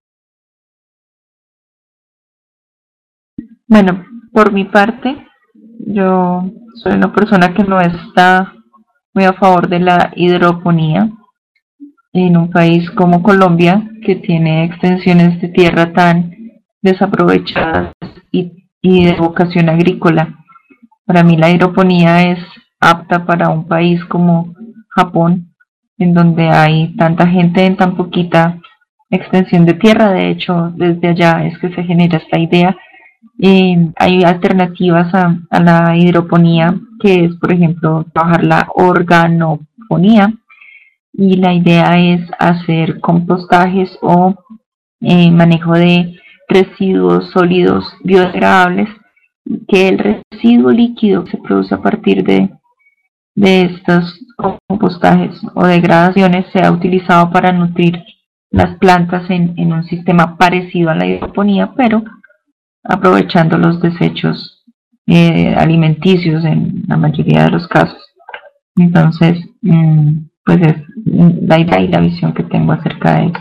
Bueno, por mi parte, yo soy una persona que no está muy a favor de la hidroponía en un país como Colombia, que tiene extensiones de tierra tan desaprovechadas y de vocación agrícola. Para mí la hidroponía es apta para un país como Japón, en donde hay tanta gente en tan poquita extensión de tierra. De hecho, desde allá es que se genera esta idea. Hay alternativas a la hidroponía, que es, por ejemplo, trabajar la organoponía, y la idea es hacer compostajes o manejo de residuos sólidos biodegradables, que el residuo líquido que se produce a partir de estos compostajes o degradaciones sea utilizado para nutrir las plantas en un sistema parecido a la hidroponía, pero aprovechando los desechos alimenticios en la mayoría de los casos. Entonces, pues es la idea y la visión que tengo acerca de eso.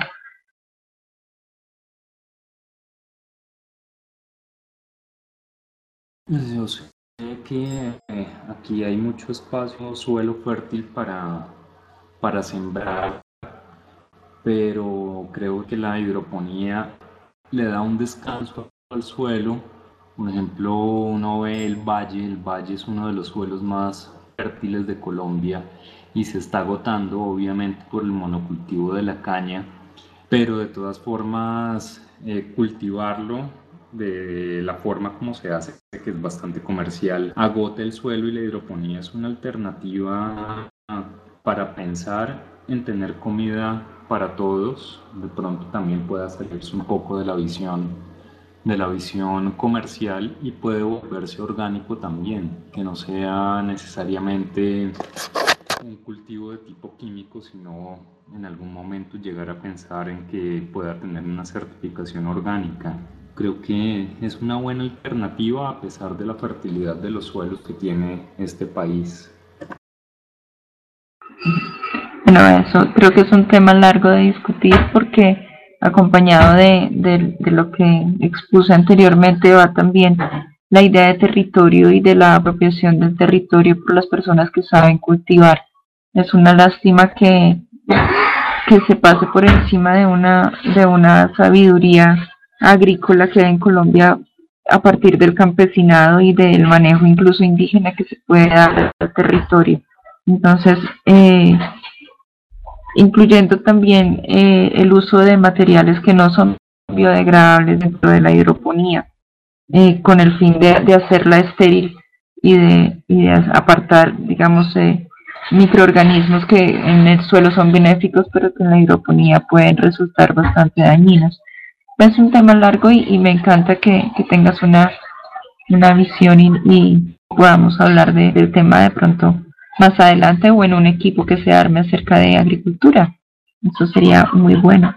Yo sé que aquí hay mucho espacio, suelo fértil para sembrar, pero creo que la hidroponía le da un descanso al suelo. Por ejemplo, uno ve el valle es uno de los suelos más fértiles de Colombia y se está agotando obviamente por el monocultivo de la caña, pero de todas formas cultivarlo de la forma como se hace, que es bastante comercial, agota el suelo, y la hidroponía es una alternativa para pensar en tener comida para todos. De pronto también puede salirse un poco de la visión comercial y puede volverse orgánico también, que no sea necesariamente un cultivo de tipo químico, sino en algún momento llegar a pensar en que pueda tener una certificación orgánica. Creo que es una buena alternativa a pesar de la fertilidad de los suelos que tiene este país. Bueno, eso creo que es un tema largo de discutir, porque acompañado de lo que expuse anteriormente va también la idea de territorio y de la apropiación del territorio por las personas que saben cultivar. Es una lástima que se pase por encima de una sabiduría agrícola que hay en Colombia a partir del campesinado y del manejo incluso indígena que se puede dar al territorio. Entonces, incluyendo también el uso de materiales que no son biodegradables dentro de la hidroponía, con el fin de hacerla estéril y de apartar, digamos, microorganismos que en el suelo son benéficos, pero que en la hidroponía pueden resultar bastante dañinos. Es un tema largo y me encanta que tengas una visión y podamos hablar del tema de pronto más adelante, o en un equipo que se arme acerca de agricultura. Eso sería muy bueno.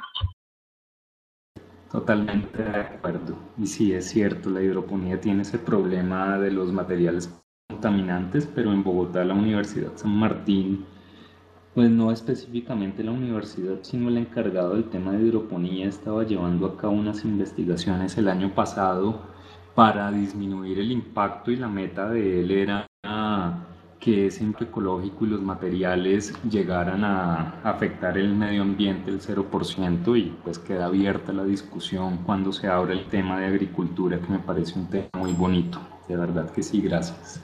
Totalmente de acuerdo. Y sí, es cierto, la hidroponía tiene ese problema de los materiales contaminantes, pero en Bogotá la Universidad San Martín, pues no específicamente la universidad, sino el encargado del tema de hidroponía, estaba llevando a cabo unas investigaciones el año pasado para disminuir el impacto, y la meta de él era que ese impacto ecológico y los materiales llegaran a afectar el medio ambiente el 0%, y pues queda abierta la discusión cuando se abra el tema de agricultura, que me parece un tema muy bonito. De verdad que sí, gracias.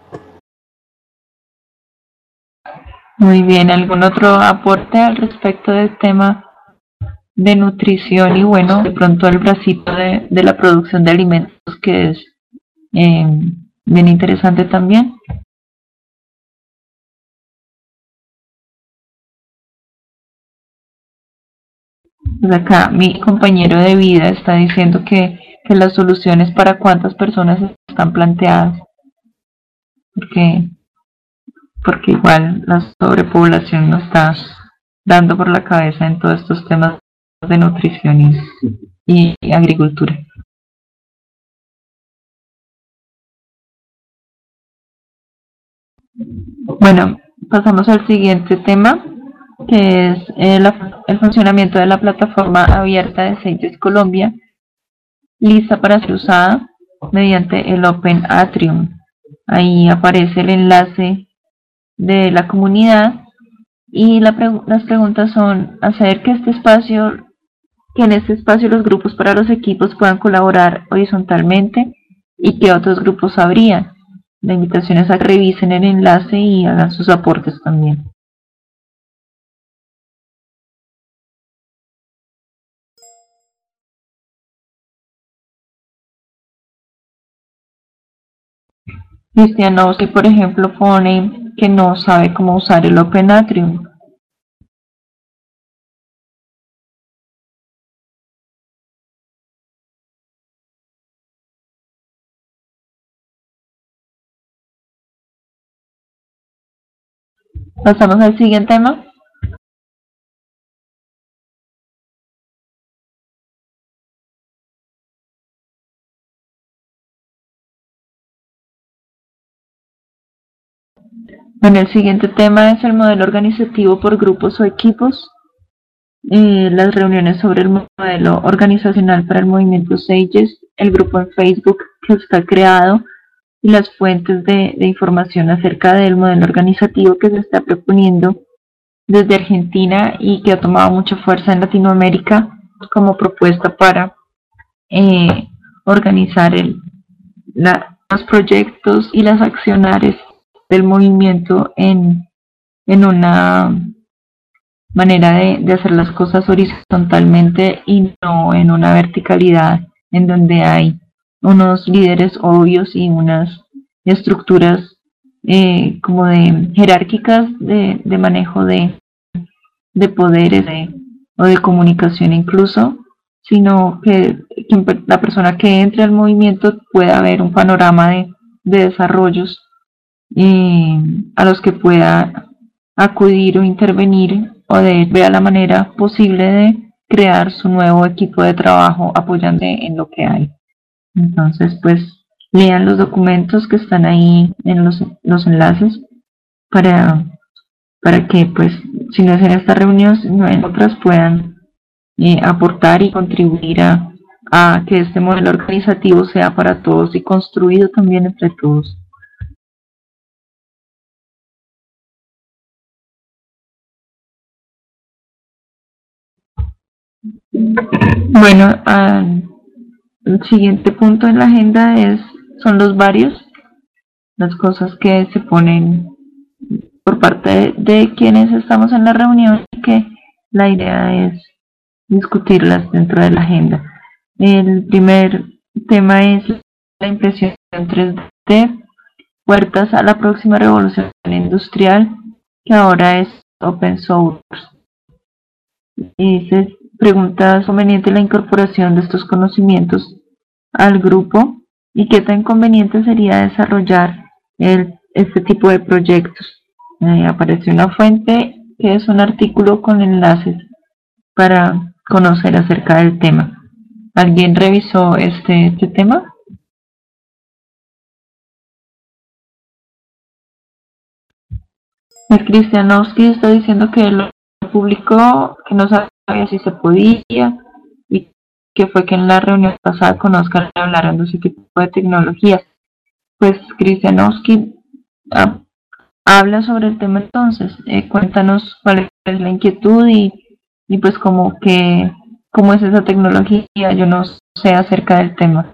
Muy bien, ¿algún otro aporte al respecto del tema de nutrición? Y bueno, de pronto el bracito de la producción de alimentos, que es bien interesante también. Pues acá mi compañero de vida está diciendo que las soluciones para cuántas personas están planteadas, porque igual la sobrepoblación nos está dando por la cabeza en todos estos temas de nutrición y agricultura. Bueno, pasamos al siguiente tema, que es el funcionamiento de la plataforma abierta de CITES Colombia, lista para ser usada mediante el Open Atrium. Ahí aparece el enlace de la comunidad y las preguntas son hacer que en este espacio los grupos para los equipos puedan colaborar horizontalmente y que otros grupos habrían. La invitación es a que revisen el enlace y hagan sus aportes también. Cristianowski, por ejemplo, pone que no sabe cómo usar el Open Atrium. Pasamos al siguiente tema. Bueno, el siguiente tema es el modelo organizativo por grupos o equipos. Las reuniones sobre el modelo organizacional para el movimiento SAGES, el grupo en Facebook que está creado y las fuentes de información acerca del modelo organizativo que se está proponiendo desde Argentina y que ha tomado mucha fuerza en Latinoamérica como propuesta para organizar los proyectos y las acciones del movimiento en una manera de hacer las cosas horizontalmente y no en una verticalidad en donde hay unos líderes obvios y unas estructuras como de jerárquicas de manejo de poderes o de comunicación incluso, sino que la persona que entre al movimiento pueda ver un panorama de desarrollos a los que pueda acudir o intervenir o de ver la manera posible de crear su nuevo equipo de trabajo apoyando en lo que hay. Entonces, pues, lean los documentos que están ahí en los enlaces para que, pues, si no es en esta reunión, sino en otras, puedan aportar y contribuir a que este modelo organizativo sea para todos y construido también entre todos. Bueno, el siguiente punto en la agenda son los varios, las cosas que se ponen por parte de quienes estamos en la reunión, que la idea es discutirlas dentro de la agenda. El primer tema es la impresión 3D, puertas a la próxima revolución industrial, que ahora es open source. Y se pregunta, ¿es conveniente la incorporación de estos conocimientos al grupo? ¿Y qué tan conveniente sería desarrollar este tipo de proyectos? Aparece una fuente que es un artículo con enlaces para conocer acerca del tema. ¿Alguien revisó este tema? El Cristianowski está diciendo que lo publicó, que no sabía si se podía y que fue que en la reunión pasada con Oscar hablaron de ese tipo de tecnologías. Pues Cristianowski habla sobre el tema entonces, cuéntanos cuál es la inquietud y pues cómo es esa tecnología, yo no sé acerca del tema.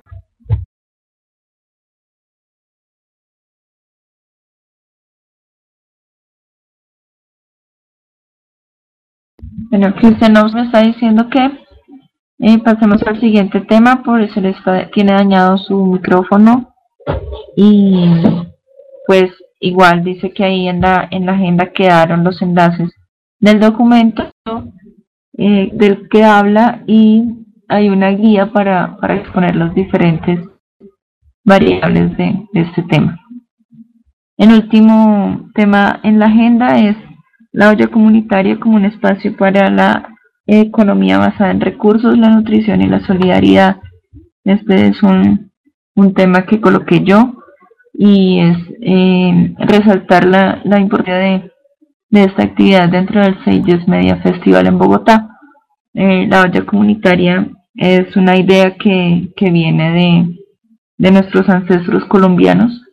Bueno, Cristianos me está diciendo que pasemos al siguiente tema, por eso tiene dañado su micrófono y pues igual dice que ahí en la agenda quedaron los enlaces del documento del que habla y hay una guía para exponer las diferentes variables de este tema. El último tema en la agenda es la olla comunitaria como un espacio para la economía basada en recursos, la nutrición y la solidaridad. Este es un tema que coloqué yo y es resaltar la importancia de esta actividad dentro del SAGES Media Festival en Bogotá. La olla comunitaria es una idea que viene de nuestros ancestros colombianos,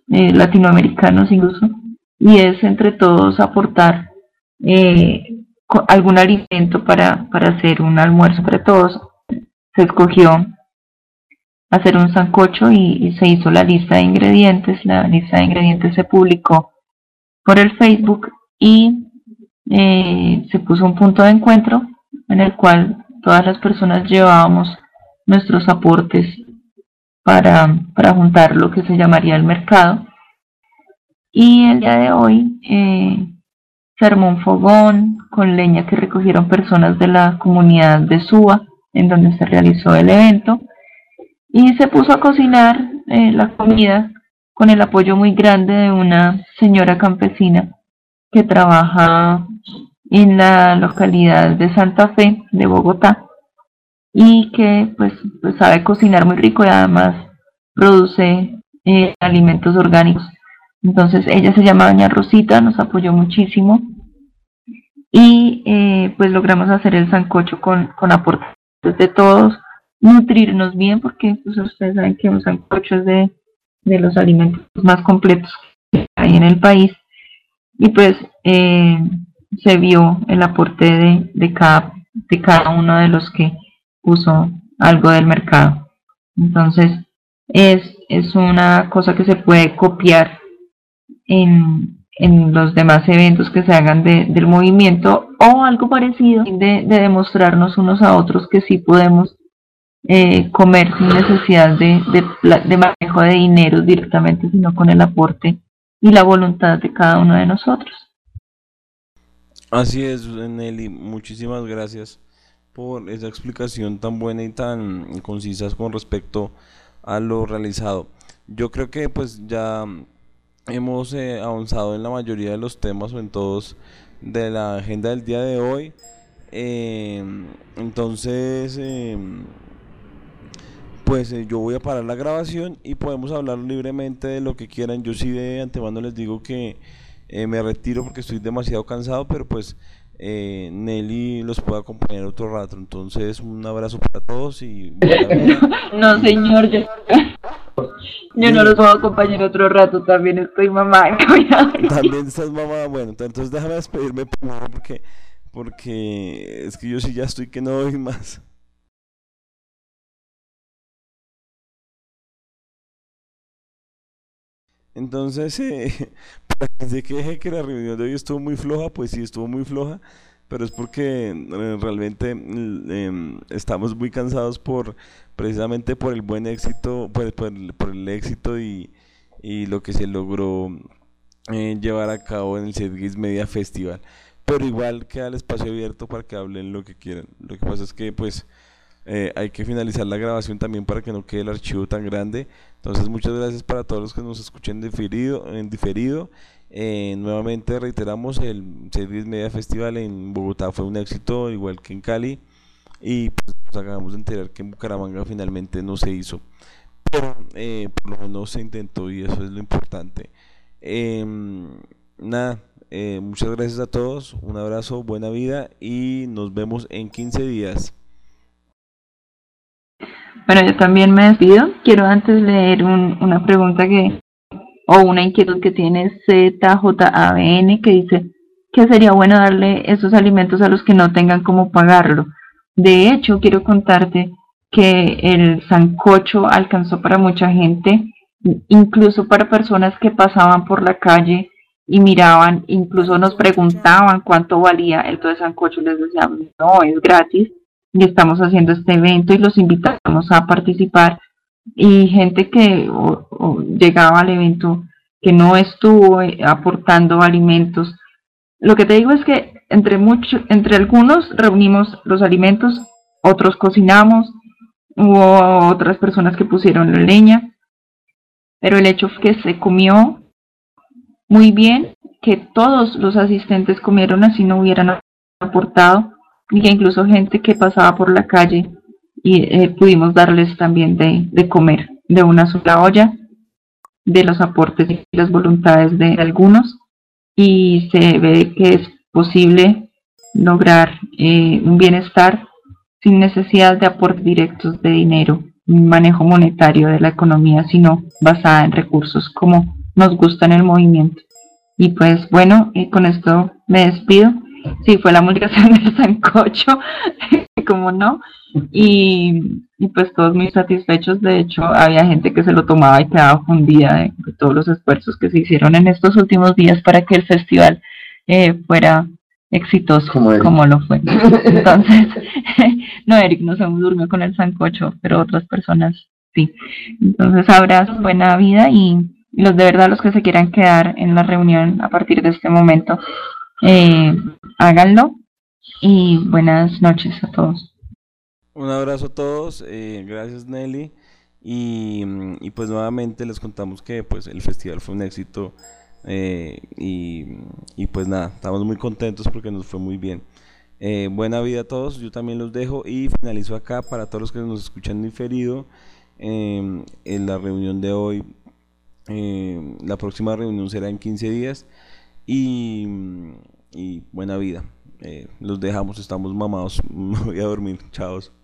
latinoamericanos incluso, y es entre todos aportar algún alimento para hacer un almuerzo para todos. Se escogió hacer un sancocho y se hizo la lista de ingredientes. La lista de ingredientes se publicó por el Facebook y se puso un punto de encuentro en el cual todas las personas llevábamos nuestros aportes para juntar lo que se llamaría el mercado. Y el día de hoy se armó un fogón con leña que recogieron personas de la comunidad de Suba, en donde se realizó el evento, y se puso a cocinar la comida con el apoyo muy grande de una señora campesina que trabaja en la localidad de Santa Fe de Bogotá y que pues sabe cocinar muy rico y además produce alimentos orgánicos. Entonces ella se llama Doña Rosita, nos apoyó muchísimo y pues logramos hacer el sancocho con aportes de todos, nutrirnos bien, porque pues ustedes saben que un sancocho es de los alimentos más completos que hay en el país, y pues se vio el aporte de cada uno de los que puso algo del mercado. Entonces es una cosa que se puede copiar en los demás eventos que se hagan del movimiento, o algo parecido, de demostrarnos unos a otros que sí podemos comer sin necesidad de manejo de dinero directamente, sino con el aporte y la voluntad de cada uno de nosotros. Así es, Nelly, muchísimas gracias por esa explicación tan buena y tan concisa con respecto a lo realizado. Yo creo que pues ya hemos avanzado en la mayoría de los temas o en todos de la agenda del día de hoy. Entonces pues yo voy a parar la grabación y podemos hablar libremente de lo que quieran. Yo sí de antemano les digo que me retiro porque estoy demasiado cansado, pero pues Nelly los puede acompañar otro rato. Entonces un abrazo para todos y no señor, yo no los puedo acompañar otro rato, también estoy mamá. También estás mamá. Bueno, entonces déjame despedirme primero porque es que yo sí ya estoy que no doy más. Entonces, parece que la reunión de hoy estuvo muy floja. Pues sí, estuvo muy floja, pero es porque realmente estamos muy cansados precisamente por el buen éxito, por el éxito y lo que se logró llevar a cabo en el Sedgis Media Festival. Pero igual queda el espacio abierto para que hablen lo que quieran. Lo que pasa es que pues hay que finalizar la grabación también para que no quede el archivo tan grande. Entonces muchas gracias para todos los que nos escuchen en diferido. Nuevamente reiteramos, el Sedgis Media Festival en Bogotá fue un éxito, igual que en Cali, y pues nos acabamos de enterar que en Bucaramanga finalmente no se hizo, pero por lo menos se intentó y eso es lo importante. Nada, muchas gracias a todos, un abrazo, buena vida y nos vemos en 15 días. Bueno, yo también me despido. Quiero antes leer una pregunta o una inquietud que tiene ZJABN, que dice que sería bueno darle esos alimentos a los que no tengan cómo pagarlo. De hecho, quiero contarte que el sancocho alcanzó para mucha gente, incluso para personas que pasaban por la calle y miraban, incluso nos preguntaban cuánto valía el todo de sancocho. Les decíamos, no, es gratis y estamos haciendo este evento y los invitamos a participar. Y gente que llegaba al evento que no estuvo aportando alimentos. Lo que te digo es que entre algunos reunimos los alimentos, otros cocinamos, hubo otras personas que pusieron la leña, pero el hecho fue que se comió muy bien, que todos los asistentes comieron así no hubieran aportado, y que incluso gente que pasaba por la calle y pudimos darles también de comer de una sola olla, de los aportes y las voluntades de algunos, y se ve que es posible lograr un bienestar sin necesidad de aportes directos de dinero, un manejo monetario de la economía, sino basada en recursos como nos gusta en el movimiento. Y pues bueno, con esto me despido. Sí, fue la multiplicación del sancocho, como no, y pues todos muy satisfechos. De hecho, había gente que se lo tomaba y quedaba fundida de todos los esfuerzos que se hicieron en estos últimos días para que el festival fuera exitoso, como lo fue. Entonces, no, Eric no se durmió con el sancocho, pero otras personas sí. Entonces, abrazos, buena vida, y los de verdad, los que se quieran quedar en la reunión a partir de este momento, háganlo, y buenas noches a todos. Un abrazo a todos, gracias Nelly, y pues nuevamente les contamos que pues el festival fue un éxito, y pues nada, estamos muy contentos porque nos fue muy bien. Buena vida a todos, yo también los dejo y finalizo acá para todos los que nos escuchan diferido. En la reunión de hoy, la próxima reunión será en 15 días, y buena vida. Los dejamos, estamos mamados. Me voy a dormir, chao.